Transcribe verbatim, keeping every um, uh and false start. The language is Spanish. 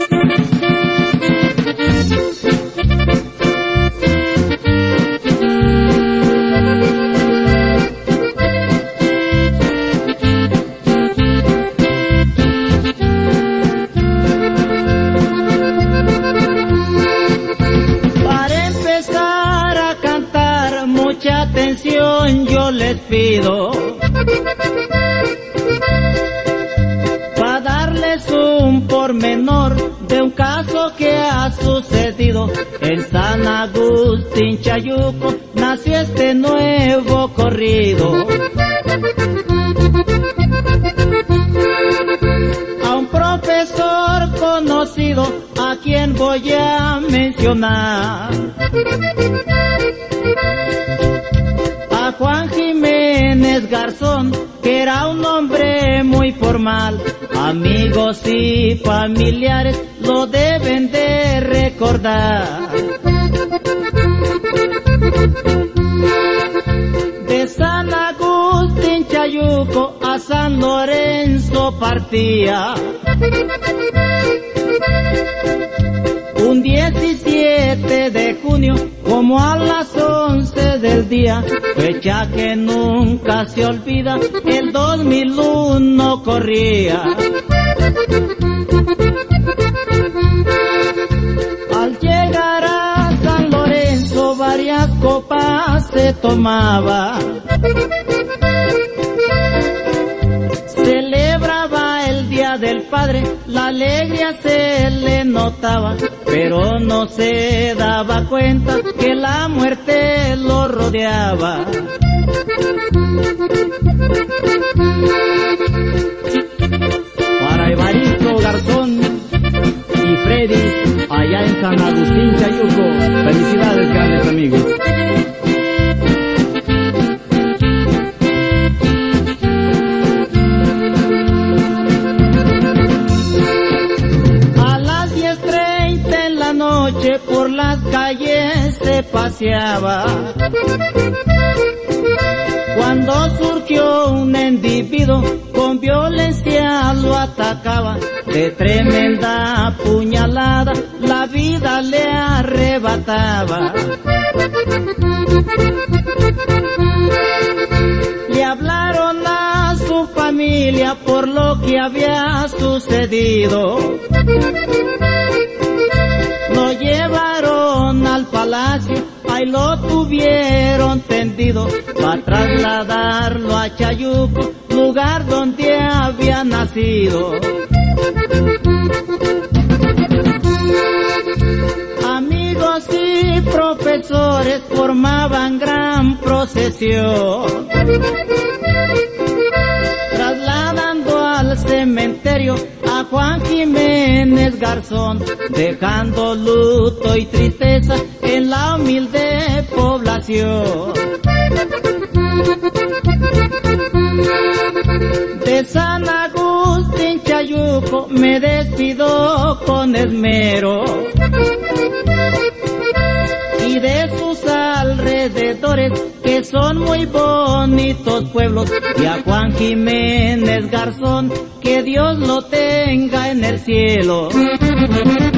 Mucha atención yo les pido, para darles un pormenor de un caso que ha sucedido. En San Agustín, Chayuco, nació este nuevo corrido. A un profesor conocido, a quien voy a mencionar, a Juan Jiménez Garzón, que era un hombre muy formal. Amigos y familiares lo deben de recordar. De San Agustín, Chayuco, a San Lorenzo partía un diecisiete de junio, como a las once del día, fecha que nunca se olvida, el dos mil uno corría. Al llegar a San Lorenzo, varias copas se tomaba. Celebraba el Día del Padre, la alegría se le notaba, pero no se daba cuenta que la muerte lo rodeaba. Para Evaristo Garzón y Freddy, allá en San Agustín, Chayuco, felicidades grandes amigos. Por las calles se paseaba, cuando surgió un individuo con violencia lo atacaba. De tremenda puñalada la vida le arrebataba. Le hablaron a su familia por lo que había sucedido. Lo llevaron al palacio, ahí lo tuvieron tendido, para trasladarlo a Chayuco, lugar donde había nacido. Amigos y profesores formaban gran procesión, trasladando al cementerio a Juan Jiménez Garzón, dejando luto y tristeza en la humilde población. De San Agustín, Chayuco, me despido con esmero, y de sus alrededores, que son muy bonitos pueblos, y a Juan Jiménez Garzón, que Dios lo tenga en el cielo.